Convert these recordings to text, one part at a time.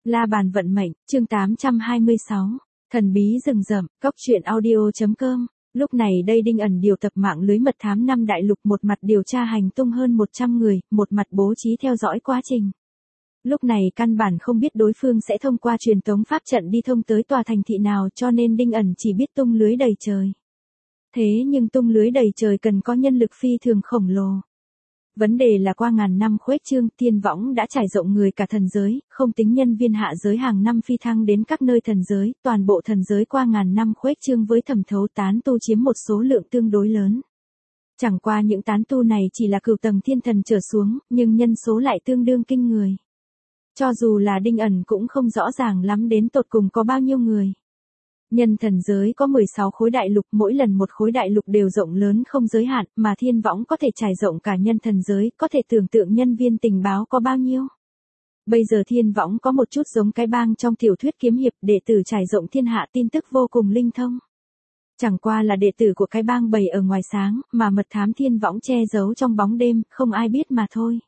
La bàn vận mệnh, chương 826. Thần bí rừng rậm, cóc truyện audio.com. Lúc này đây Đinh ẩn điều tập mạng lưới mật thám 5 đại lục, một mặt điều tra hành tung hơn 100 người, một mặt bố trí theo dõi quá trình. Lúc này căn bản không biết đối phương sẽ thông qua truyền tống pháp trận đi thông tới tòa thành thị nào, cho nên Đinh ẩn chỉ biết tung lưới đầy trời. Thế nhưng tung lưới đầy trời cần có nhân lực phi thường khổng lồ. Vấn đề là qua ngàn năm khuếch trương, Thiên Võng đã trải rộng người cả thần giới, không tính nhân viên hạ giới hàng năm phi thăng đến các nơi thần giới, toàn bộ thần giới qua ngàn năm khuếch trương với thẩm thấu tán tu chiếm một số lượng tương đối lớn. Chẳng qua những tán tu này chỉ là cửu tầng thiên thần trở xuống, nhưng nhân số lại tương đương kinh người. Cho dù là Đinh ẩn cũng không rõ ràng lắm đến tột cùng có bao nhiêu người. Nhân thần giới có 16 khối đại lục, mỗi lần một khối đại lục đều rộng lớn không giới hạn, mà Thiên Võng có thể trải rộng cả nhân thần giới, có thể tưởng tượng nhân viên tình báo có bao nhiêu. Bây giờ Thiên Võng có một chút giống cái bang trong tiểu thuyết kiếm hiệp, đệ tử trải rộng thiên hạ tin tức vô cùng linh thông. Chẳng qua là đệ tử của cái bang bày ở ngoài sáng, mà mật thám Thiên Võng che giấu trong bóng đêm, không ai biết mà thôi.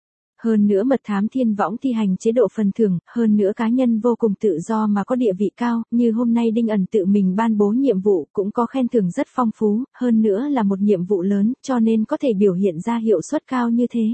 Hơn nữa mật thám Thiên Võng thi hành chế độ phần thưởng, hơn nữa cá nhân vô cùng tự do mà có địa vị cao, như hôm nay Đinh ẩn tự mình ban bố nhiệm vụ cũng có khen thưởng rất phong phú, hơn nữa là một nhiệm vụ lớn, cho nên có thể biểu hiện ra hiệu suất cao như thế.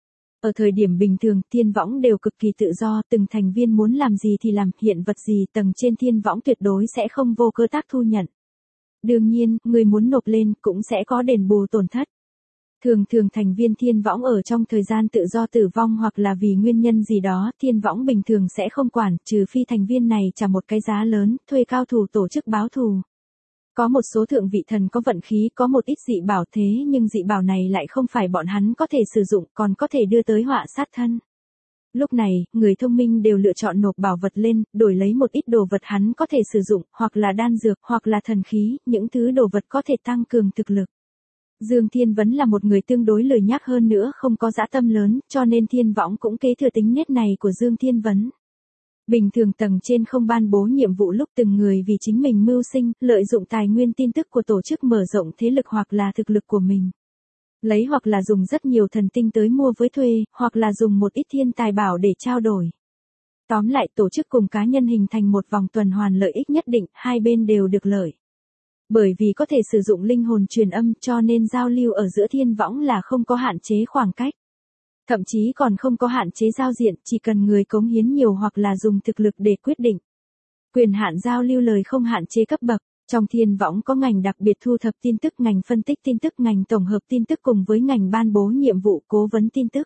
Ở thời điểm bình thường, Thiên Võng đều cực kỳ tự do, từng thành viên muốn làm gì thì làm, hiện vật gì tầng trên Thiên Võng tuyệt đối sẽ không vô cớ tác thu nhận. Đương nhiên, người muốn nộp lên cũng sẽ có đền bù tổn thất. Thường thành viên Thiên Võng ở trong thời gian tự do tử vong hoặc là vì nguyên nhân gì đó, Thiên Võng bình thường sẽ không quản, trừ phi thành viên này trả một cái giá lớn, thuê cao thủ tổ chức báo thù. Có một số thượng vị thần có vận khí, có một ít dị bảo, thế nhưng dị bảo này lại không phải bọn hắn có thể sử dụng, còn có thể đưa tới họa sát thân. Lúc này, người thông minh đều lựa chọn nộp bảo vật lên, đổi lấy một ít đồ vật hắn có thể sử dụng, hoặc là đan dược, hoặc là thần khí, những thứ đồ vật có thể tăng cường thực lực. Dương Thiên Vấn là một người tương đối lười nhác, hơn nữa không có dã tâm lớn, cho nên Thiên Võng cũng kế thừa tính nết này của Dương Thiên Vấn. Bình thường tầng trên không ban bố nhiệm vụ lúc từng người vì chính mình mưu sinh, lợi dụng tài nguyên tin tức của tổ chức mở rộng thế lực hoặc là thực lực của mình. Lấy hoặc là dùng rất nhiều thần tinh tới mua với thuê, hoặc là dùng một ít thiên tài bảo để trao đổi. Tóm lại tổ chức cùng cá nhân hình thành một vòng tuần hoàn lợi ích nhất định, hai bên đều được lợi. Bởi vì có thể sử dụng linh hồn truyền âm cho nên giao lưu ở giữa Thiên Võng là không có hạn chế khoảng cách. Thậm chí còn không có hạn chế giao diện, chỉ cần người cống hiến nhiều hoặc là dùng thực lực để quyết định. Quyền hạn giao lưu lời không hạn chế cấp bậc. Trong Thiên Võng có ngành đặc biệt thu thập tin tức, ngành phân tích tin tức, ngành tổng hợp tin tức cùng với ngành ban bố nhiệm vụ cố vấn tin tức.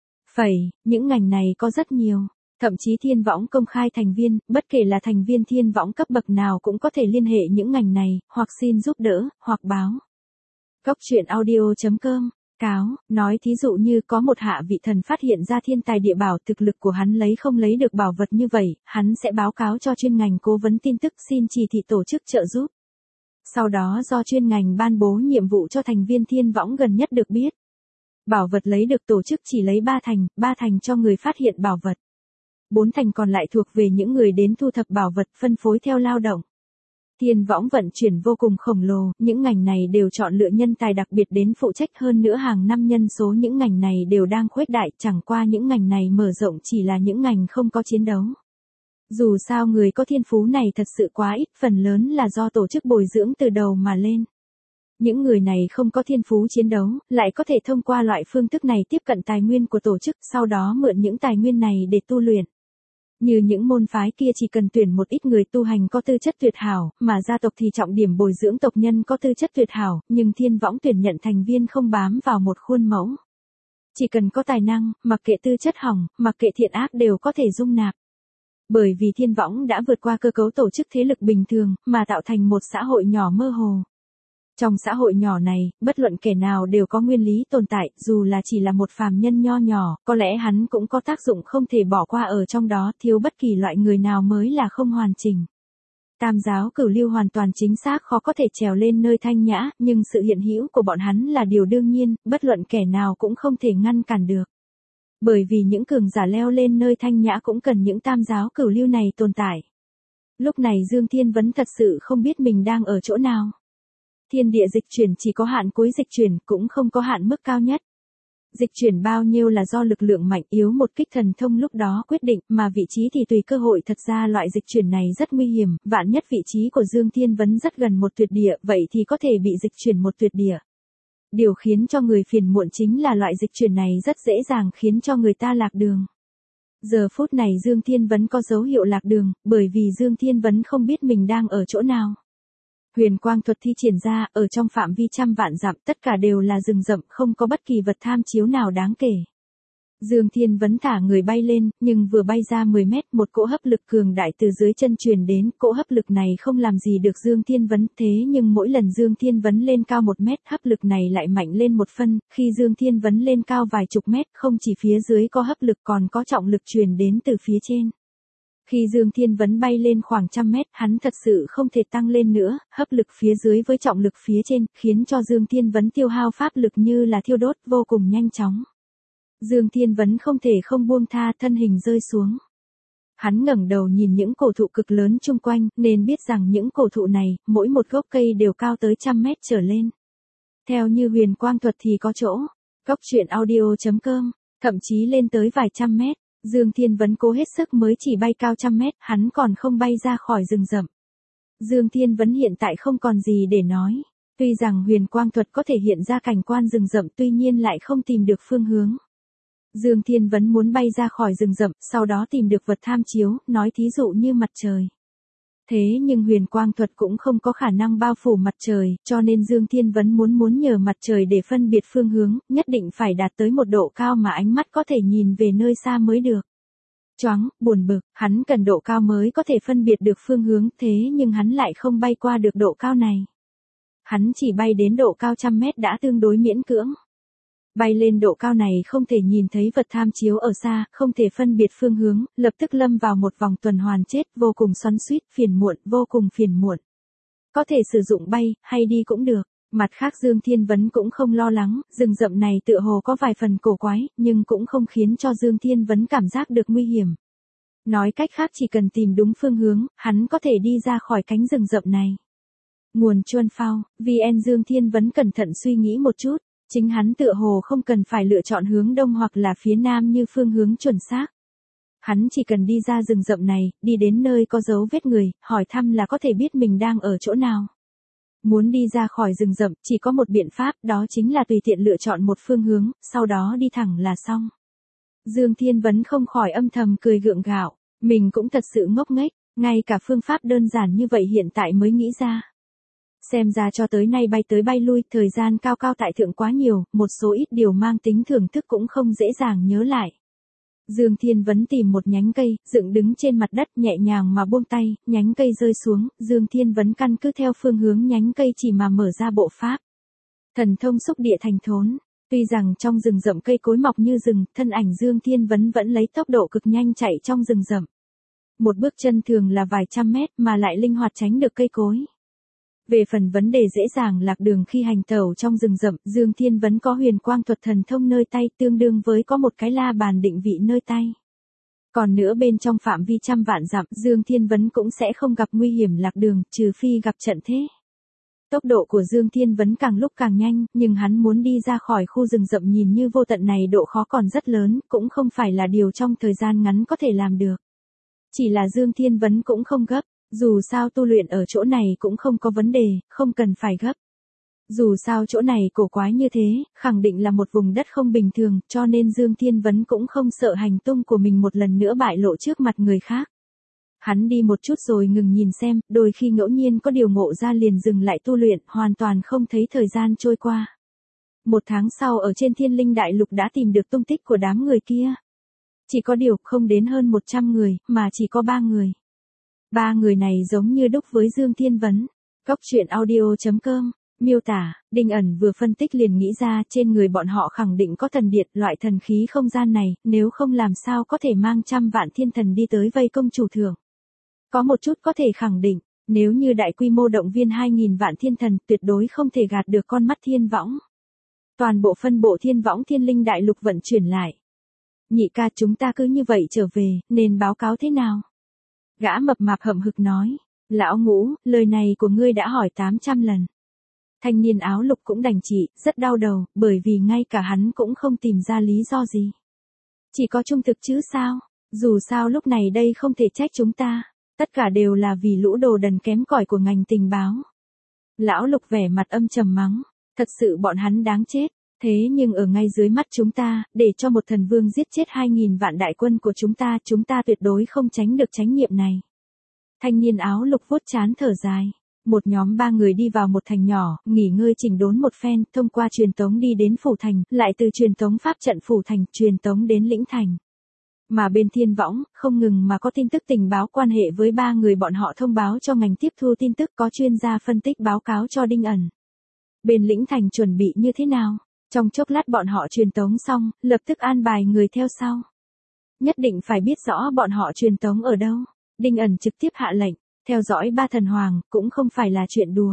Những ngành này có rất nhiều. Thậm chí Thiên Võng công khai thành viên, bất kể là thành viên Thiên Võng cấp bậc nào cũng có thể liên hệ những ngành này, hoặc xin giúp đỡ, hoặc báo. Cóc truyện audio.com. Cáo, nói thí dụ như có một hạ vị thần phát hiện ra thiên tài địa bảo, thực lực của hắn lấy không lấy được bảo vật như vậy, hắn sẽ báo cáo cho chuyên ngành cố vấn tin tức xin chỉ thị tổ chức trợ giúp. Sau đó do chuyên ngành ban bố nhiệm vụ cho thành viên Thiên Võng gần nhất được biết. Bảo vật lấy được tổ chức chỉ lấy 3 thành cho người phát hiện bảo vật. 4 thành còn lại thuộc về những người đến thu thập bảo vật, phân phối theo lao động. Thiên Võng vận chuyển vô cùng khổng lồ, những ngành này đều chọn lựa nhân tài đặc biệt đến phụ trách, hơn nữa hàng năm nhân số những ngành này đều đang khuếch đại, chẳng qua những ngành này mở rộng chỉ là những ngành không có chiến đấu. Dù sao người có thiên phú này thật sự quá ít, phần lớn là do tổ chức bồi dưỡng từ đầu mà lên. Những người này không có thiên phú chiến đấu, lại có thể thông qua loại phương thức này tiếp cận tài nguyên của tổ chức, sau đó mượn những tài nguyên này để tu luyện. Như những môn phái kia chỉ cần tuyển một ít người tu hành có tư chất tuyệt hảo, mà gia tộc thì trọng điểm bồi dưỡng tộc nhân có tư chất tuyệt hảo, nhưng Thiên Võng tuyển nhận thành viên không bám vào một khuôn mẫu. Chỉ cần có tài năng, mặc kệ tư chất hỏng, mặc kệ thiện ác đều có thể dung nạp. Bởi vì Thiên Võng đã vượt qua cơ cấu tổ chức thế lực bình thường, mà tạo thành một xã hội nhỏ mơ hồ. Trong xã hội nhỏ này, bất luận kẻ nào đều có nguyên lý tồn tại, dù là chỉ là một phàm nhân nho nhỏ, có lẽ hắn cũng có tác dụng không thể bỏ qua ở trong đó, thiếu bất kỳ loại người nào mới là không hoàn chỉnh. Tam giáo cửu lưu hoàn toàn chính xác khó có thể trèo lên nơi thanh nhã, nhưng sự hiện hữu của bọn hắn là điều đương nhiên, bất luận kẻ nào cũng không thể ngăn cản được. Bởi vì những cường giả leo lên nơi thanh nhã cũng cần những tam giáo cửu lưu này tồn tại. Lúc này Dương Thiên Vấn thật sự không biết mình đang ở chỗ nào. Thiên địa dịch chuyển chỉ có hạn cuối dịch chuyển, cũng không có hạn mức cao nhất. Dịch chuyển bao nhiêu là do lực lượng mạnh yếu một kích thần thông lúc đó quyết định, mà vị trí thì tùy cơ hội. Thật ra loại dịch chuyển này rất nguy hiểm, vạn nhất vị trí của Dương Thiên Vấn rất gần một tuyệt địa, vậy thì có thể bị dịch chuyển một tuyệt địa. Điều khiến cho người phiền muộn chính là loại dịch chuyển này rất dễ dàng khiến cho người ta lạc đường. Giờ phút này Dương Thiên Vấn có dấu hiệu lạc đường, bởi vì Dương Thiên Vấn không biết mình đang ở chỗ nào. Huyền quang thuật thi triển ra, ở trong phạm vi trăm vạn dặm tất cả đều là rừng rậm, không có bất kỳ vật tham chiếu nào đáng kể. Dương Thiên Vấn thả người bay lên, nhưng vừa bay ra 10 mét, một cỗ hấp lực cường đại từ dưới chân truyền đến. Cỗ hấp lực này không làm gì được Dương Thiên Vấn, thế nhưng mỗi lần Dương Thiên Vấn lên cao 1 mét, hấp lực này lại mạnh lên 1 phân. Khi Dương Thiên Vấn lên cao vài chục mét, không chỉ phía dưới có hấp lực còn có trọng lực truyền đến từ phía trên. Khi Dương Thiên Vấn bay lên khoảng 100 mét, hắn thật sự không thể tăng lên nữa, hấp lực phía dưới với trọng lực phía trên, khiến cho Dương Thiên Vấn tiêu hao pháp lực như là thiêu đốt, vô cùng nhanh chóng. Dương Thiên Vấn không thể không buông tha, thân hình rơi xuống. Hắn ngẩng đầu nhìn những cổ thụ cực lớn chung quanh, nên biết rằng những cổ thụ này, mỗi một gốc cây đều cao tới 100 mét trở lên. Theo như huyền quang thuật thì có chỗ, Cóc Truyện Audio.com, thậm chí lên tới vài trăm mét. Dương Thiên Vấn cố hết sức mới chỉ bay cao 100 mét, hắn còn không bay ra khỏi rừng rậm. Dương Thiên Vấn hiện tại không còn gì để nói. Tuy rằng huyền quang thuật có thể hiện ra cảnh quan rừng rậm, tuy nhiên lại không tìm được phương hướng. Dương Thiên Vấn muốn bay ra khỏi rừng rậm, sau đó tìm được vật tham chiếu, nói thí dụ như mặt trời. Thế nhưng huyền quang thuật cũng không có khả năng bao phủ mặt trời, cho nên Dương Thiên Vấn muốn nhờ mặt trời để phân biệt phương hướng, nhất định phải đạt tới một độ cao mà ánh mắt có thể nhìn về nơi xa mới được. Choáng, buồn bực, hắn cần độ cao mới có thể phân biệt được phương hướng, thế nhưng hắn lại không bay qua được độ cao này. Hắn chỉ bay đến độ cao 100 mét đã tương đối miễn cưỡng. Bay lên độ cao này không thể nhìn thấy vật tham chiếu ở xa, không thể phân biệt phương hướng, lập tức lâm vào một vòng tuần hoàn chết, vô cùng xoắn xuýt, phiền muộn, vô cùng phiền muộn. Có thể sử dụng bay, hay đi cũng được. Mặt khác Dương Thiên Vấn cũng không lo lắng, rừng rậm này tựa hồ có vài phần cổ quái, nhưng cũng không khiến cho Dương Thiên Vấn cảm giác được nguy hiểm. Nói cách khác chỉ cần tìm đúng phương hướng, hắn có thể đi ra khỏi cánh rừng rậm này. Nguồn Chuan Phao, VN Dương Thiên Vấn cẩn thận suy nghĩ một chút. Chính hắn tựa hồ không cần phải lựa chọn hướng đông hoặc là phía nam như phương hướng chuẩn xác. Hắn chỉ cần đi ra rừng rậm này, đi đến nơi có dấu vết người, hỏi thăm là có thể biết mình đang ở chỗ nào. Muốn đi ra khỏi rừng rậm, chỉ có một biện pháp, đó chính là tùy tiện lựa chọn một phương hướng, sau đó đi thẳng là xong. Dương Thiên Vấn không khỏi âm thầm cười gượng gạo, mình cũng thật sự ngốc nghếch, ngay cả phương pháp đơn giản như vậy hiện tại mới nghĩ ra. Xem ra cho tới nay bay tới bay lui, thời gian cao cao tại thượng quá nhiều, một số ít điều mang tính thưởng thức cũng không dễ dàng nhớ lại. Dương Thiên Vấn tìm một nhánh cây, dựng đứng trên mặt đất nhẹ nhàng mà buông tay, nhánh cây rơi xuống, Dương Thiên Vấn căn cứ theo phương hướng nhánh cây chỉ mà mở ra bộ pháp. Thần thông xúc địa thành thốn. Tuy rằng trong rừng rậm cây cối mọc như rừng, thân ảnh Dương Thiên Vấn vẫn lấy tốc độ cực nhanh chạy trong rừng rậm. Một bước chân thường là vài trăm mét mà lại linh hoạt tránh được cây cối. Về phần vấn đề dễ dàng lạc đường khi hành tẩu trong rừng rậm, Dương Thiên Vấn có huyền quang thuật thần thông nơi tay tương đương với có một cái la bàn định vị nơi tay. Còn nữa bên trong phạm vi trăm vạn dặm, Dương Thiên Vấn cũng sẽ không gặp nguy hiểm lạc đường, trừ phi gặp trận thế. Tốc độ của Dương Thiên Vấn càng lúc càng nhanh, nhưng hắn muốn đi ra khỏi khu rừng rậm nhìn như vô tận này độ khó còn rất lớn, cũng không phải là điều trong thời gian ngắn có thể làm được. Chỉ là Dương Thiên Vấn cũng không gấp. Dù sao tu luyện ở chỗ này cũng không có vấn đề, không cần phải gấp. Dù sao chỗ này cổ quái như thế, khẳng định là một vùng đất không bình thường, cho nên Dương Thiên Vấn cũng không sợ hành tung của mình một lần nữa bại lộ trước mặt người khác. Hắn đi một chút rồi ngừng nhìn xem, đôi khi ngẫu nhiên có điều ngộ ra liền dừng lại tu luyện, hoàn toàn không thấy thời gian trôi qua. 1 tháng sau ở trên Thiên Linh Đại Lục đã tìm được tung tích của đám người kia. Chỉ có điều không đến hơn 100 người, mà chỉ có 3 người. 3 người này giống như đúc với Dương Thiên Vấn. Cóc Truyện Audio.com, miêu tả, Đinh Ẩn vừa phân tích liền nghĩ ra trên người bọn họ khẳng định có thần điện, loại thần khí không gian này, nếu không làm sao có thể mang 100 vạn thiên thần đi tới vây công chủ thượng. Có một chút có thể khẳng định, nếu như đại quy mô động viên 2.000 vạn thiên thần tuyệt đối không thể gạt được con mắt thiên võng. Toàn bộ phân bộ thiên võng Thiên Linh Đại Lục vận chuyển lại. Nhị ca chúng ta cứ như vậy trở về, nên báo cáo thế nào? Gã mập mạp hậm hực nói, lão Ngũ, lời này của ngươi đã hỏi 800 lần. Thanh niên áo lục cũng đành chịu, rất đau đầu, bởi vì ngay cả hắn cũng không tìm ra lý do gì. Chỉ có trung thực chứ sao, dù sao lúc này đây không thể trách chúng ta, tất cả đều là vì lũ đồ đần kém cỏi của ngành tình báo. Lão lục vẻ mặt âm trầm mắng, thật sự bọn hắn đáng chết, thế nhưng ở ngay dưới mắt chúng ta, để cho một thần vương giết chết 2.000 vạn đại quân của chúng ta tuyệt đối không tránh được trách nhiệm này. Thanh niên áo lục vuốt trán thở dài. Một nhóm 3 người đi vào một thành nhỏ, nghỉ ngơi chỉnh đốn một phen, thông qua truyền tống đi đến phủ thành, lại từ truyền tống pháp trận phủ thành, truyền tống đến lĩnh thành. Mà bên Thiên Võng, không ngừng mà có tin tức tình báo quan hệ với 3 người bọn họ thông báo cho ngành tiếp thu tin tức, có chuyên gia phân tích báo cáo cho Đinh ẩn. Bên lĩnh thành chuẩn bị như thế nào? Trong chốc lát bọn họ truyền tống xong, lập tức an bài người theo sau. Nhất định phải biết rõ bọn họ truyền tống ở đâu. Đinh ẩn trực tiếp hạ lệnh. Theo dõi 3 thần hoàng, cũng không phải là chuyện đùa.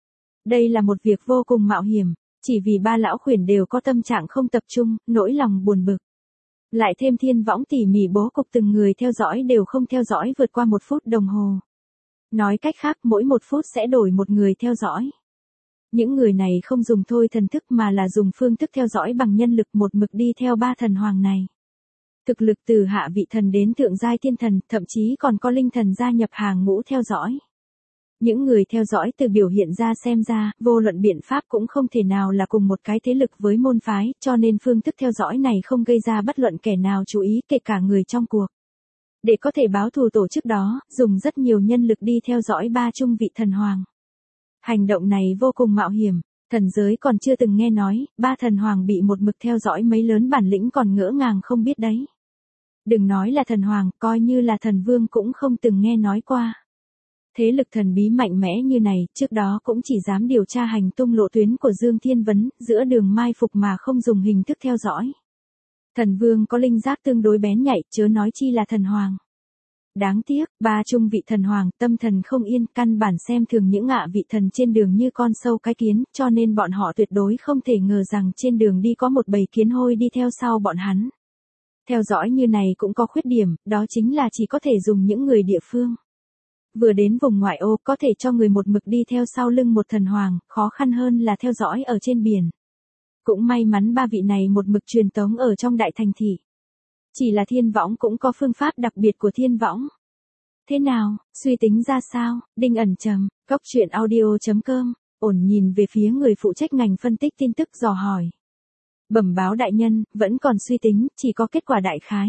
Đây là một việc vô cùng mạo hiểm, chỉ vì 3 lão khuyển đều có tâm trạng không tập trung, nỗi lòng buồn bực. Lại thêm Thiên Võng tỉ mỉ bố cục từng người theo dõi đều không theo dõi vượt qua 1 phút đồng hồ. Nói cách khác mỗi 1 phút sẽ đổi một người theo dõi. Những người này không dùng thôi thần thức mà là dùng phương thức theo dõi bằng nhân lực một mực đi theo 3 thần hoàng này. Thực lực từ hạ vị thần đến thượng giai thiên thần, thậm chí còn có linh thần gia nhập hàng ngũ theo dõi. Những người theo dõi từ biểu hiện ra xem ra, vô luận biện pháp cũng không thể nào là cùng một cái thế lực với môn phái, cho nên phương thức theo dõi này không gây ra bất luận kẻ nào chú ý, kể cả người trong cuộc. Để có thể báo thù tổ chức đó, dùng rất nhiều nhân lực đi theo dõi 3 trung vị thần hoàng. Hành động này vô cùng mạo hiểm. Thần giới còn chưa từng nghe nói, 3 thần hoàng bị một mực theo dõi mấy lớn bản lĩnh còn ngỡ ngàng không biết đấy. Đừng nói là thần hoàng, coi như là thần vương cũng không từng nghe nói qua. Thế lực thần bí mạnh mẽ như này, trước đó cũng chỉ dám điều tra hành tung lộ tuyến của Dương Thiên Vấn, giữa đường mai phục mà không dùng hình thức theo dõi. Thần vương có linh giác tương đối bén nhạy, chớ nói chi là thần hoàng. Đáng tiếc, 3 trung vị thần hoàng, tâm thần không yên, căn bản xem thường những ngạ vị thần trên đường như con sâu cái kiến, cho nên bọn họ tuyệt đối không thể ngờ rằng trên đường đi có một bầy kiến hôi đi theo sau bọn hắn. Theo dõi như này cũng có khuyết điểm, đó chính là chỉ có thể dùng những người địa phương. Vừa đến vùng ngoại ô có thể cho người một mực đi theo sau lưng một thần hoàng, khó khăn hơn là theo dõi ở trên biển. Cũng may mắn 3 vị này một mực truyền tống ở trong đại thành thị. Chỉ là Thiên Võng cũng có phương pháp đặc biệt của Thiên Võng. Thế nào, suy tính ra sao? Đinh ẩn trầm, goctruyện.audio.com, ổn nhìn về phía người phụ trách ngành phân tích tin tức dò hỏi. Bẩm báo đại nhân, vẫn còn suy tính, chỉ có kết quả đại khái.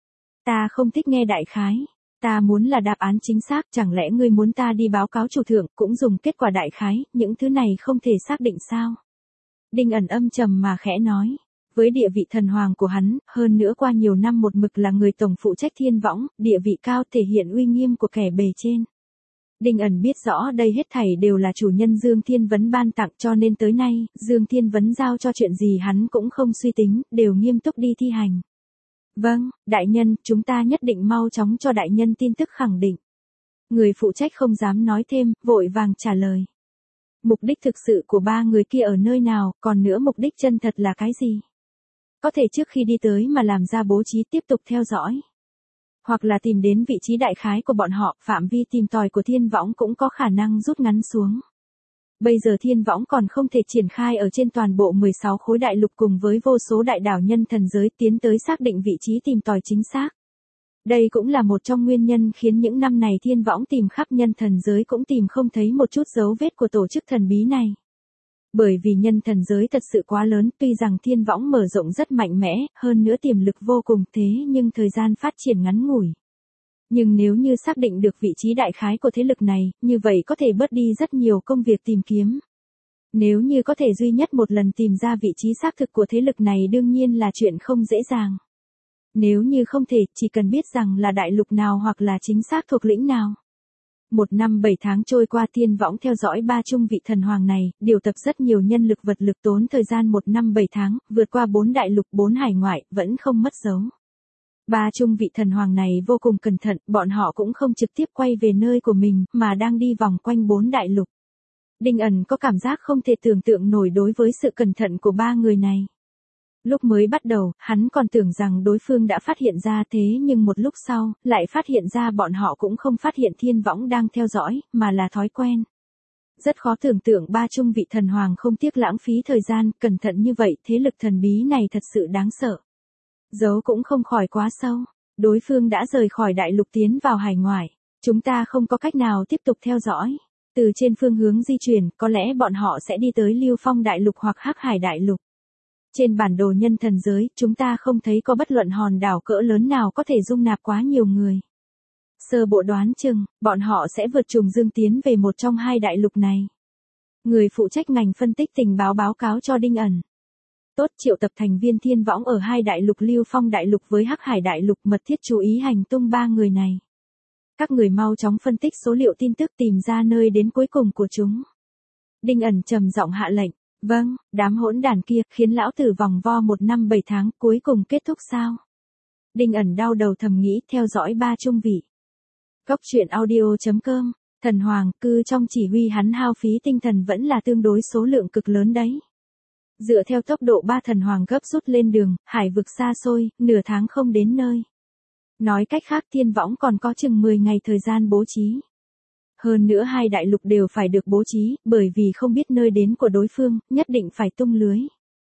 Ta không thích nghe đại khái. Ta muốn là đáp án chính xác, chẳng lẽ ngươi muốn ta đi báo cáo chủ thượng, cũng dùng kết quả đại khái, những thứ này không thể xác định sao? Đinh ẩn âm trầm mà khẽ nói. Với địa vị thần hoàng của hắn, hơn nữa qua nhiều năm một mực là người tổng phụ trách Thiên Võng, địa vị cao thể hiện uy nghiêm của kẻ bề trên. Đinh ẩn biết rõ đây hết thảy đều là chủ nhân Dương Thiên Vấn ban tặng, cho nên tới nay, Dương Thiên Vấn giao cho chuyện gì hắn cũng không suy tính, đều nghiêm túc đi thi hành. Vâng, đại nhân, chúng ta nhất định mau chóng cho đại nhân tin tức khẳng định. Người phụ trách không dám nói thêm, vội vàng trả lời. Mục đích thực sự của 3 người kia ở nơi nào, còn nữa mục đích chân thật là cái gì? Có thể trước khi đi tới mà làm ra bố trí tiếp tục theo dõi. Hoặc là tìm đến vị trí đại khái của bọn họ, phạm vi tìm tòi của Thiên Võng cũng có khả năng rút ngắn xuống. Bây giờ Thiên Võng còn không thể triển khai ở trên toàn bộ 16 khối đại lục cùng với vô số đại đảo nhân thần giới tiến tới xác định vị trí tìm tòi chính xác. Đây cũng là một trong nguyên nhân khiến những năm này Thiên Võng tìm khắp nhân thần giới cũng tìm không thấy một chút dấu vết của tổ chức thần bí này. Bởi vì nhân thần giới thật sự quá lớn, tuy rằng Thiên Võng mở rộng rất mạnh mẽ, hơn nữa tiềm lực vô cùng thế nhưng thời gian phát triển ngắn ngủi. Nhưng nếu như xác định được vị trí đại khái của thế lực này, như vậy có thể bớt đi rất nhiều công việc tìm kiếm. Nếu như có thể duy nhất một lần tìm ra vị trí xác thực của thế lực này đương nhiên là chuyện không dễ dàng. Nếu như không thể, chỉ cần biết rằng là đại lục nào hoặc là chính xác thuộc lĩnh nào. 1 năm 7 tháng trôi qua, Thiên Võng theo dõi 3 trung vị thần hoàng này, điều tập rất nhiều nhân lực vật lực, tốn thời gian 1 năm 7 tháng, vượt qua 4 đại lục 4 hải ngoại, vẫn không mất dấu. 3 trung vị thần hoàng này vô cùng cẩn thận, bọn họ cũng không trực tiếp quay về nơi của mình, mà đang đi vòng quanh 4 đại lục. Đinh ẩn có cảm giác không thể tưởng tượng nổi đối với sự cẩn thận của 3 người này. Lúc mới bắt đầu, hắn còn tưởng rằng đối phương đã phát hiện ra, thế nhưng một lúc sau, lại phát hiện ra bọn họ cũng không phát hiện Thiên Võng đang theo dõi, mà là thói quen. Rất khó tưởng tượng ba trung vị thần hoàng không tiếc lãng phí thời gian, cẩn thận như vậy, thế lực thần bí này thật sự đáng sợ. Giấu cũng không khỏi quá sâu, đối phương đã rời khỏi đại lục tiến vào hải ngoại. Chúng ta không có cách nào tiếp tục theo dõi. Từ trên phương hướng di chuyển, có lẽ bọn họ sẽ đi tới Lưu Phong đại lục hoặc Hắc Hải đại lục. Trên bản đồ nhân thần giới, chúng ta không thấy có bất luận hòn đảo cỡ lớn nào có thể dung nạp quá nhiều người. Sơ bộ đoán chừng, bọn họ sẽ vượt trùng dương tiến về một trong hai đại lục này. Người phụ trách ngành phân tích tình báo báo cáo cho Đinh ẩn. Tốt, triệu tập thành viên thiên võng ở hai đại lục Lưu Phong đại lục với Hắc Hải đại lục, mật thiết chú ý hành tung ba người này. Các người mau chóng phân tích số liệu tin tức, tìm ra nơi đến cuối cùng của chúng. Đinh ẩn trầm giọng hạ lệnh. Vâng, đám hỗn đản kia khiến lão tử vòng vo 1 năm 7 tháng, cuối cùng kết thúc sao? Đinh ẩn đau đầu thầm nghĩ, theo dõi ba trung vị. Cốc truyện audio.com, thần hoàng cư trong chỉ huy hắn hao phí tinh thần vẫn là tương đối số lượng cực lớn đấy. Dựa theo tốc độ ba thần hoàng gấp rút lên đường, hải vực xa xôi, nửa tháng không đến nơi. Nói cách khác thiên võng còn có chừng 10 ngày thời gian bố trí. Hơn nữa hai đại lục đều phải được bố trí, bởi vì không biết nơi đến của đối phương, nhất định phải tung lưới.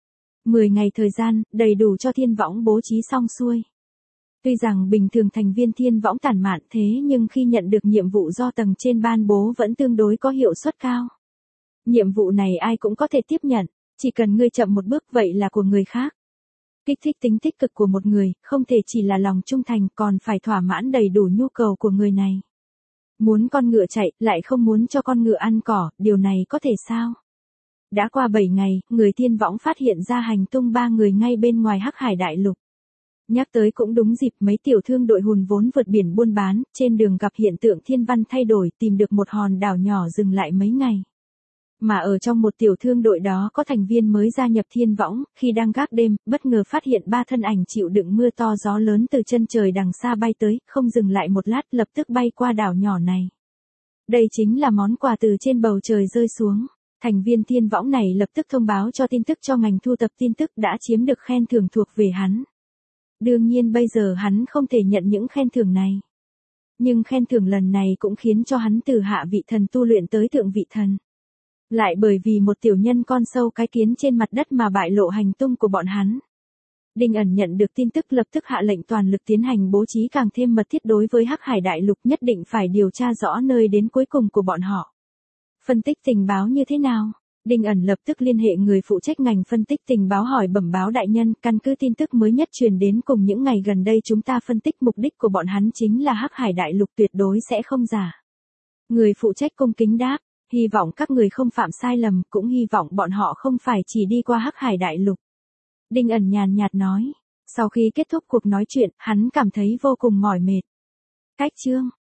10 ngày thời gian, đầy đủ cho thiên võng bố trí xong xuôi. Tuy rằng bình thường thành viên thiên võng tản mạn thế nhưng khi nhận được nhiệm vụ do tầng trên ban bố vẫn tương đối có hiệu suất cao. Nhiệm vụ này ai cũng có thể tiếp nhận, chỉ cần ngươi chậm một bước vậy là của người khác. Kích thích tính tích cực của một người, không thể chỉ là lòng trung thành còn phải thỏa mãn đầy đủ nhu cầu của người này. Muốn con ngựa chạy, lại không muốn cho con ngựa ăn cỏ, điều này có thể sao? Đã qua 7 ngày, người thiên võng phát hiện ra hành tung ba người ngay bên ngoài Hắc Hải đại lục. Nhắc tới cũng đúng dịp, mấy tiểu thương đội hùn vốn vượt biển buôn bán, trên đường gặp hiện tượng thiên văn thay đổi, tìm được một hòn đảo nhỏ dừng lại mấy ngày. Mà ở trong một tiểu thương đội đó có thành viên mới gia nhập thiên võng, khi đang gác đêm, bất ngờ phát hiện ba thân ảnh chịu đựng mưa to gió lớn từ chân trời đằng xa bay tới, không dừng lại một lát lập tức bay qua đảo nhỏ này. Đây chính là món quà từ trên bầu trời rơi xuống. Thành viên thiên võng này lập tức thông báo cho tin tức cho ngành thu thập tin tức đã chiếm được khen thưởng thuộc về hắn. Đương nhiên bây giờ hắn không thể nhận những khen thưởng này. Nhưng khen thưởng lần này cũng khiến cho hắn từ hạ vị thần tu luyện tới thượng vị thần. Lại bởi vì một tiểu nhân con sâu cái kiến trên mặt đất mà bại lộ hành tung của bọn hắn. Đinh ẩn nhận được tin tức lập tức hạ lệnh toàn lực tiến hành bố trí càng thêm mật thiết đối với Hắc Hải đại lục, nhất định phải điều tra rõ nơi đến cuối cùng của bọn họ. Phân tích tình báo như thế nào? Đinh ẩn lập tức liên hệ người phụ trách ngành phân tích tình báo hỏi bẩm báo đại nhân, căn cứ tin tức mới nhất truyền đến cùng những ngày gần đây chúng ta phân tích mục đích của bọn hắn chính là Hắc Hải đại lục, tuyệt đối sẽ không giả. Người phụ trách cung kính đáp, hy vọng các người không phạm sai lầm, cũng hy vọng bọn họ không phải chỉ đi qua Hắc Hải đại lục. Đinh ẩn nhàn nhạt nói, sau khi kết thúc cuộc nói chuyện, hắn cảm thấy vô cùng mỏi mệt. Cách chương